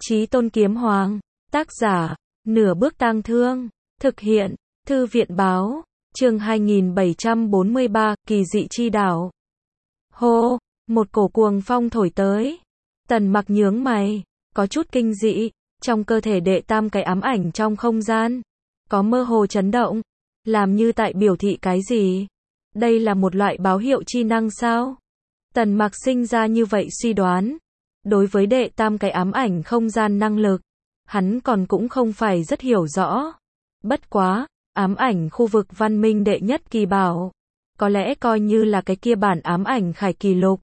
Chí Tôn Kiếm Hoàng. Tác giả, Nửa Bước Tang Thương. Thực hiện, Thư viện Báo. Chương 2743, Kỳ dị chi đảo. Hô, một cổ cuồng phong thổi tới. Tần Mặc nhướng mày, có chút kinh dị, trong cơ thể đệ tam cái ám ảnh trong không gian, có mơ hồ chấn động, làm như tại biểu thị cái gì? Đây là một loại báo hiệu chi năng sao? Tần Mặc sinh ra như vậy suy đoán. Đối với đệ tam cái ám ảnh không gian năng lực, hắn còn cũng không phải rất hiểu rõ. Bất quá, ám ảnh khu vực văn minh đệ nhất kỳ bảo, có lẽ coi như là cái kia bản ám ảnh khải kỳ lục.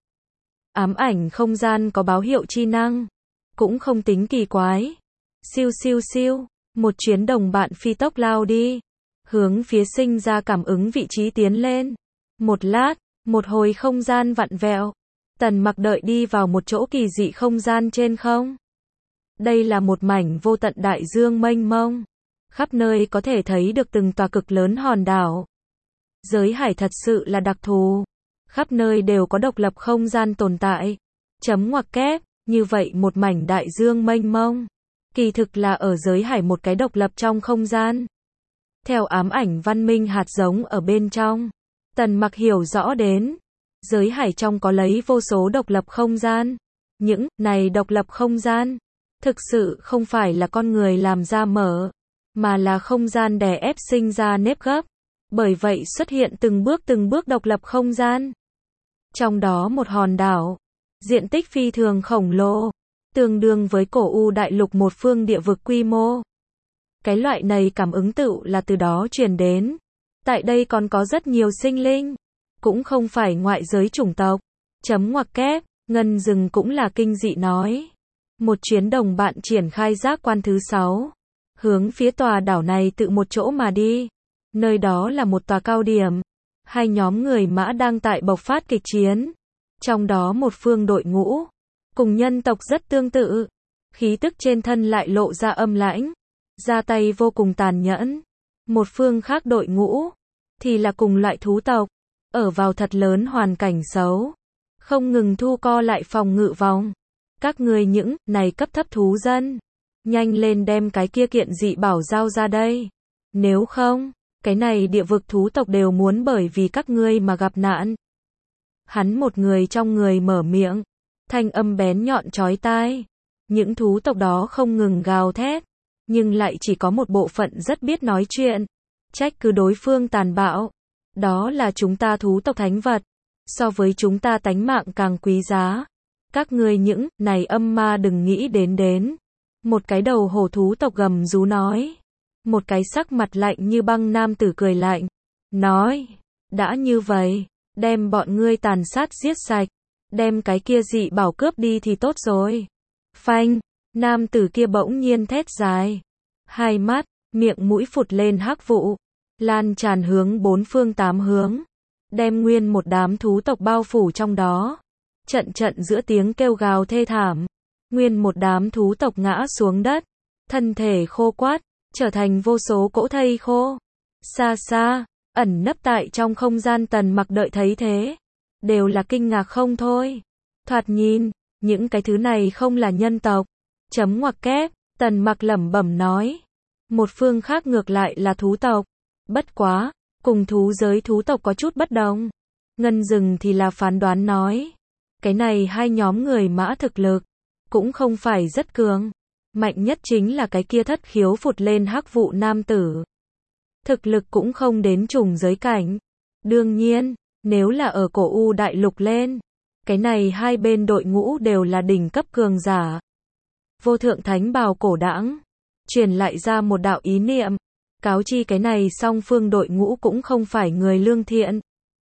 Ám ảnh không gian có báo hiệu chi năng, cũng không tính kỳ quái. Siêu siêu siêu, một chuyến đồng bạn phi tốc lao đi, hướng phía sinh ra cảm ứng vị trí tiến lên. Một lát, một hồi không gian vặn vẹo. Tần Mặc đợi đi vào một chỗ kỳ dị không gian trên không. Đây là một mảnh vô tận đại dương mênh mông, khắp nơi có thể thấy được từng tòa cực lớn hòn đảo. Giới hải thật sự là đặc thù, khắp nơi đều có độc lập không gian tồn tại. Chấm ngoặc kép, như vậy một mảnh đại dương mênh mông, kỳ thực là ở giới hải một cái độc lập trong không gian. Theo ám ảnh văn minh hạt giống ở bên trong, Tần Mặc hiểu rõ đến, giới hải trong có lấy vô số độc lập không gian. Những này độc lập không gian, thực sự không phải là con người làm ra mở, mà là không gian đè ép sinh ra nếp gấp. Bởi vậy xuất hiện từng bước độc lập không gian. Trong đó một hòn đảo, diện tích phi thường khổng lồ, tương đương với cổ U đại lục một phương địa vực quy mô. Cái loại này cảm ứng tựu là từ đó truyền đến. Tại đây còn có rất nhiều sinh linh, cũng không phải ngoại giới chủng tộc. Chấm ngoặc kép, Ngân Dừng cũng là kinh dị nói. Một chuyến đồng bạn triển khai giác quan thứ 6, hướng phía tòa đảo này tự một chỗ mà đi. Nơi đó là một tòa cao điểm. Hai nhóm người mã đang tại bộc phát kịch chiến. Trong đó một phương đội ngũ, cùng nhân tộc rất tương tự. Khí tức trên thân lại lộ ra âm lãnh, ra tay vô cùng tàn nhẫn. Một phương khác đội ngũ, thì là cùng loại thú tộc, ở vào thật lớn hoàn cảnh xấu, không ngừng thu co lại phòng ngự vòng. Các người những này cấp thấp thú dân, nhanh lên đem cái kia kiện dị bảo giao ra đây. Nếu không, cái này địa vực thú tộc đều muốn bởi vì các ngươi mà gặp nạn. Hắn một người trong người mở miệng, thanh âm bén nhọn chói tai. Những thú tộc đó không ngừng gào thét, nhưng lại chỉ có một bộ phận rất biết nói chuyện. Trách cứ đối phương tàn bạo. Đó là chúng ta thú tộc thánh vật, so với chúng ta tánh mạng càng quý giá. Các ngươi những này âm ma đừng nghĩ đến. Một cái đầu hổ thú tộc gầm rú nói. Một cái sắc mặt lạnh như băng nam tử cười lạnh, nói, đã như vậy, đem bọn ngươi tàn sát giết sạch, đem cái kia dị bảo cướp đi thì tốt rồi. Phanh, nam tử kia bỗng nhiên thét dài, hai mắt, miệng mũi phụt lên hắc vụ, lan tràn hướng bốn phương tám hướng, đem nguyên một đám thú tộc bao phủ trong đó. Trận giữa tiếng kêu gào thê thảm, nguyên một đám thú tộc ngã xuống đất, thân thể khô quắt, trở thành vô số cỗ thây khô. Xa xa, ẩn nấp tại trong không gian Tần Mặc đợi thấy thế, đều là kinh ngạc không thôi. Thoạt nhìn, những cái thứ này không là nhân tộc. Chấm ngoặc kép, Tần Mặc lẩm bẩm nói. Một phương khác ngược lại là thú tộc. Bất quá, cùng thú giới thú tộc có chút bất đồng. Ngân Dừng thì là phán đoán nói. Cái này hai nhóm người mã thực lực, cũng không phải rất cường. Mạnh nhất chính là cái kia thất khiếu phụt lên hắc vụ nam tử. Thực lực cũng không đến trùng giới cảnh. Đương nhiên, nếu là ở cổ U đại lục lên, cái này hai bên đội ngũ đều là đỉnh cấp cường giả. Vô thượng thánh bào cổ đãng, truyền lại ra một đạo ý niệm, cáo chi cái này song phương đội ngũ cũng không phải người lương thiện.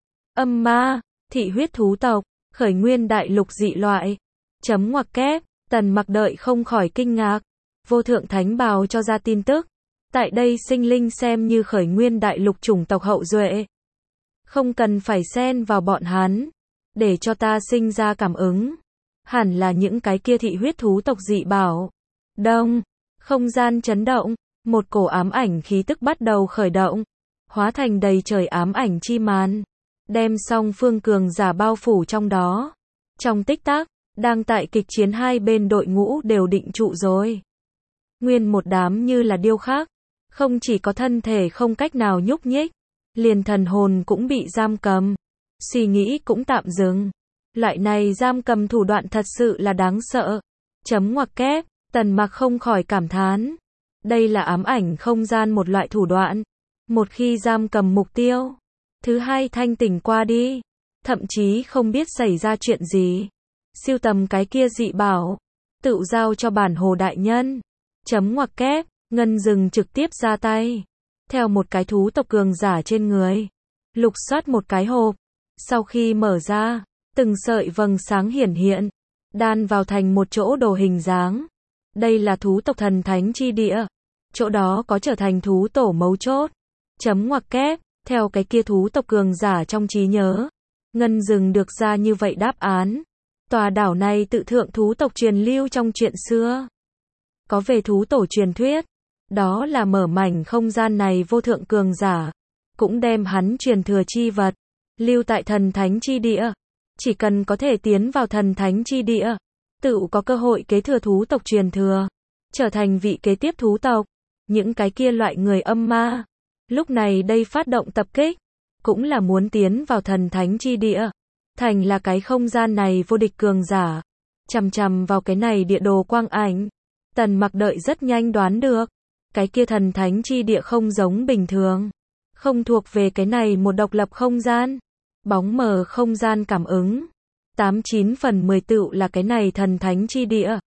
Âm ma, thị huyết thú tộc, khởi nguyên đại lục dị loại. Chấm ngoặc kép, Tần Mặc đợi không khỏi kinh ngạc. Vô thượng thánh bào cho ra tin tức, tại đây sinh linh xem như khởi nguyên đại lục chủng tộc hậu duệ, không cần phải xen vào bọn hắn, để cho ta sinh ra cảm ứng. Hẳn là những cái kia thị huyết thú tộc dị bảo. Đông, không gian chấn động, một cổ ám ảnh khí tức bắt đầu khởi động, hóa thành đầy trời ám ảnh chi màn, đem song phương cường giả bao phủ trong đó. Trong tích tắc, đang tại kịch chiến hai bên đội ngũ đều định trụ rồi. Nguyên một đám như là điêu khắc, không chỉ có thân thể không cách nào nhúc nhích, liền thần hồn cũng bị giam cầm, suy nghĩ cũng tạm dừng. Loại này giam cầm thủ đoạn thật sự là đáng sợ. Chấm ngoặc kép, Tần Mặc không khỏi cảm thán. Đây là ám ảnh không gian một loại thủ đoạn. Một khi giam cầm mục tiêu, thứ hai thanh tỉnh qua đi, thậm chí không biết xảy ra chuyện gì. Siêu tầm cái kia dị bảo, tự giao cho bản hồ đại nhân. Chấm ngoặc kép, Ngân Dừng trực tiếp ra tay, theo một cái thú tộc cường giả trên người, lục soát một cái hộp. Sau khi mở ra, từng sợi vầng sáng hiển hiện, đan vào thành một chỗ đồ hình dáng. Đây là thú tộc thần thánh chi địa. Chỗ đó có trở thành thú tổ mấu chốt. Chấm ngoặc kép, theo cái kia thú tộc cường giả trong trí nhớ, Ngân Dừng được ra như vậy đáp án. Tòa đảo này tự thượng thú tộc truyền lưu trong chuyện xưa. Có về thú tổ truyền thuyết, đó là mở mảnh không gian này vô thượng cường giả, cũng đem hắn truyền thừa chi vật, lưu tại thần thánh chi địa. Chỉ cần có thể tiến vào thần thánh chi địa, tự có cơ hội kế thừa thú tộc truyền thừa, trở thành vị kế tiếp thú tộc. Những cái kia loại người âm ma, lúc này đây phát động tập kích, cũng là muốn tiến vào thần thánh chi địa. Thành là cái không gian này vô địch cường giả. Chằm chằm vào cái này địa đồ quang ảnh, Tần Mặc đợi rất nhanh đoán được, cái kia thần thánh chi địa không giống bình thường, không thuộc về cái này một độc lập không gian, bóng mờ không gian cảm ứng. 89 phần 10 tựu là cái này thần thánh chi địa.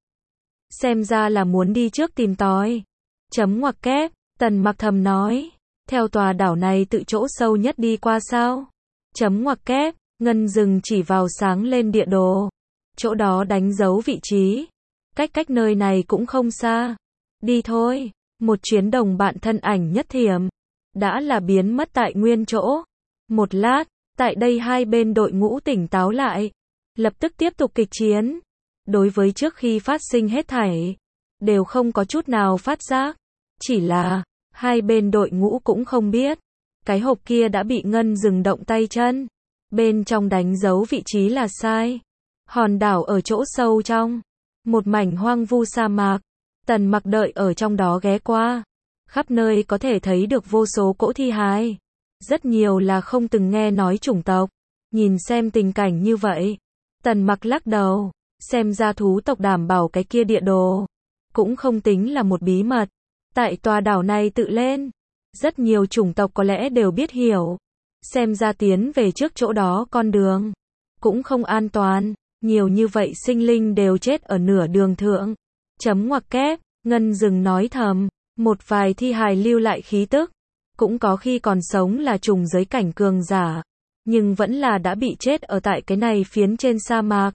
Xem ra là muốn đi trước tìm tòi. Chấm ngoặc kép, Tần Mặc thầm nói, theo tòa đảo này tự chỗ sâu nhất đi qua sao? Chấm ngoặc kép, Ngân Dừng chỉ vào sáng lên địa đồ. Chỗ đó đánh dấu vị trí. Cách nơi này cũng không xa. Đi thôi. Một chuyến đồng bạn thân ảnh nhất thiểm, đã là biến mất tại nguyên chỗ. Một lát, tại đây hai bên đội ngũ tỉnh táo lại, lập tức tiếp tục kịch chiến. Đối với trước khi phát sinh hết thảy, đều không có chút nào phát giác. Chỉ là, hai bên đội ngũ cũng không biết, cái hộp kia đã bị Ngân Dừng động tay chân. Bên trong đánh dấu vị trí là sai. Hòn đảo ở chỗ sâu trong một mảnh hoang vu sa mạc. Tần Mặc đợi ở trong đó ghé qua, khắp nơi có thể thấy được vô số cỗ thi hài, rất nhiều là không từng nghe nói chủng tộc. Nhìn xem tình cảnh như vậy, Tần Mặc lắc đầu, xem ra thú tộc đảm bảo cái kia địa đồ cũng không tính là một bí mật. Tại tòa đảo này tự lên, rất nhiều chủng tộc có lẽ đều biết hiểu. Xem ra tiến về trước chỗ đó con đường cũng không an toàn, nhiều như vậy sinh linh đều chết ở nửa đường thượng. Chấm ngoặc kép, Ngân Dừng nói thầm, một vài thi hài lưu lại khí tức, cũng có khi còn sống là trùng giới cảnh cường giả, nhưng vẫn là đã bị chết ở tại cái này phiến trên sa mạc.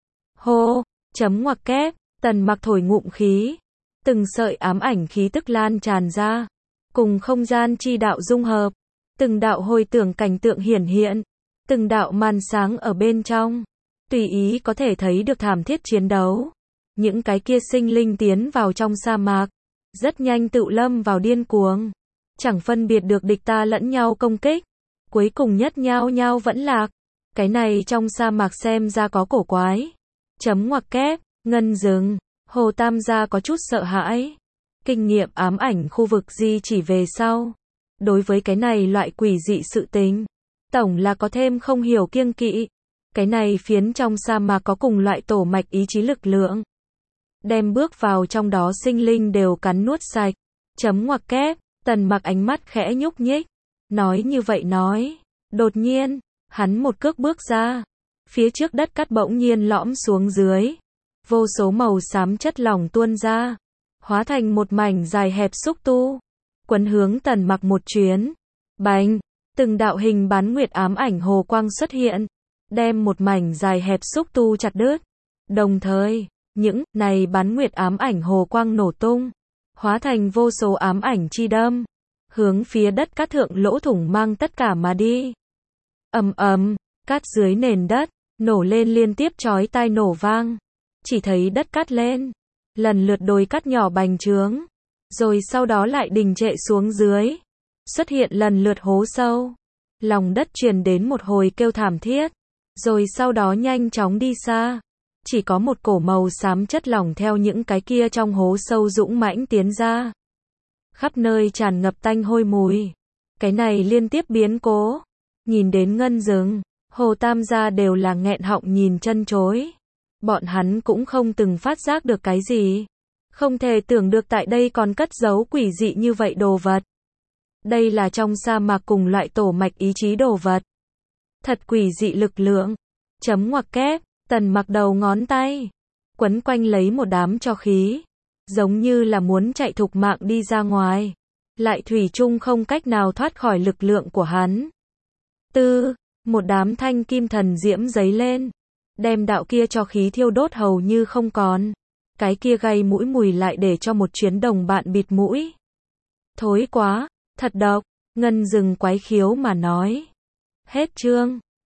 Hô, chấm ngoặc kép, Tần Mặc thổi ngụm khí, từng sợi ám ảnh khí tức lan tràn ra, cùng không gian chi đạo dung hợp, từng đạo hồi tưởng cảnh tượng hiển hiện, từng đạo màn sáng ở bên trong, tùy ý có thể thấy được thảm thiết chiến đấu. Những cái kia sinh linh tiến vào trong sa mạc, rất nhanh tự lâm vào điên cuồng, chẳng phân biệt được địch ta lẫn nhau công kích, cuối cùng nhất nhao nhao vẫn lạc. Cái này trong sa mạc xem ra có cổ quái. Chấm ngoặc kép, Ngân Dừng, Hồ Tam gia có chút sợ hãi. Kinh nghiệm ám ảnh khu vực di chỉ về sau, đối với cái này loại quỷ dị sự tình, tổng là có thêm không hiểu kiêng kỵ. Cái này phiến trong sa mạc có cùng loại tổ mạch ý chí lực lượng, đem bước vào trong đó sinh linh đều cắn nuốt sạch. Chấm ngoặc kép, Tần Mặc ánh mắt khẽ nhúc nhích, nói như vậy nói. Đột nhiên, hắn một cước bước ra, phía trước đất cát bỗng nhiên lõm xuống dưới, vô số màu xám chất lỏng tuôn ra, hóa thành một mảnh dài hẹp xúc tu, quấn hướng Tần Mặc một chuyến. Bành, từng đạo hình bán nguyệt ám ảnh hồ quang xuất hiện, đem một mảnh dài hẹp xúc tu chặt đứt. Đồng thời, những này bán nguyệt ám ảnh hồ quang nổ tung, hóa thành vô số ám ảnh chi đâm, hướng phía đất cát thượng lỗ thủng mang tất cả mà đi. Ầm ầm, cát dưới nền đất nổ lên liên tiếp chói tai nổ vang, chỉ thấy đất cát lên, lần lượt đồi cát nhỏ bành trướng, rồi sau đó lại đình trệ xuống dưới, xuất hiện lần lượt hố sâu. Lòng đất truyền đến một hồi kêu thảm thiết, rồi sau đó nhanh chóng đi xa. chỉ có một cổ màu xám chất lỏng theo những cái kia trong hố sâu dũng mãnh tiến ra. Khắp nơi tràn ngập tanh hôi mùi. Cái này liên tiếp biến cố. Nhìn đến Ngân Dừng, Hồ Tam gia đều là nghẹn họng nhìn chân chối. Bọn hắn cũng không từng phát giác được cái gì. Không thể tưởng được tại đây còn cất giấu quỷ dị như vậy đồ vật. Đây là trong sa mạc cùng loại tổ mạch ý chí đồ vật. Thật quỷ dị lực lượng. Chấm ngoặc kép, Tần Mặc đầu ngón tay quấn quanh lấy một đám cho khí, giống như là muốn chạy thục mạng đi ra ngoài, lại thủy chung không cách nào thoát khỏi lực lượng của hắn. Một đám thanh kim thần diễm giấy lên, đem đạo kia cho khí thiêu đốt hầu như không còn. Cái kia gây mũi mùi lại để cho một chuyến đồng bạn bịt mũi. Thối quá, thật độc, Ngân Dừng quái khiếu mà nói. Hết chương.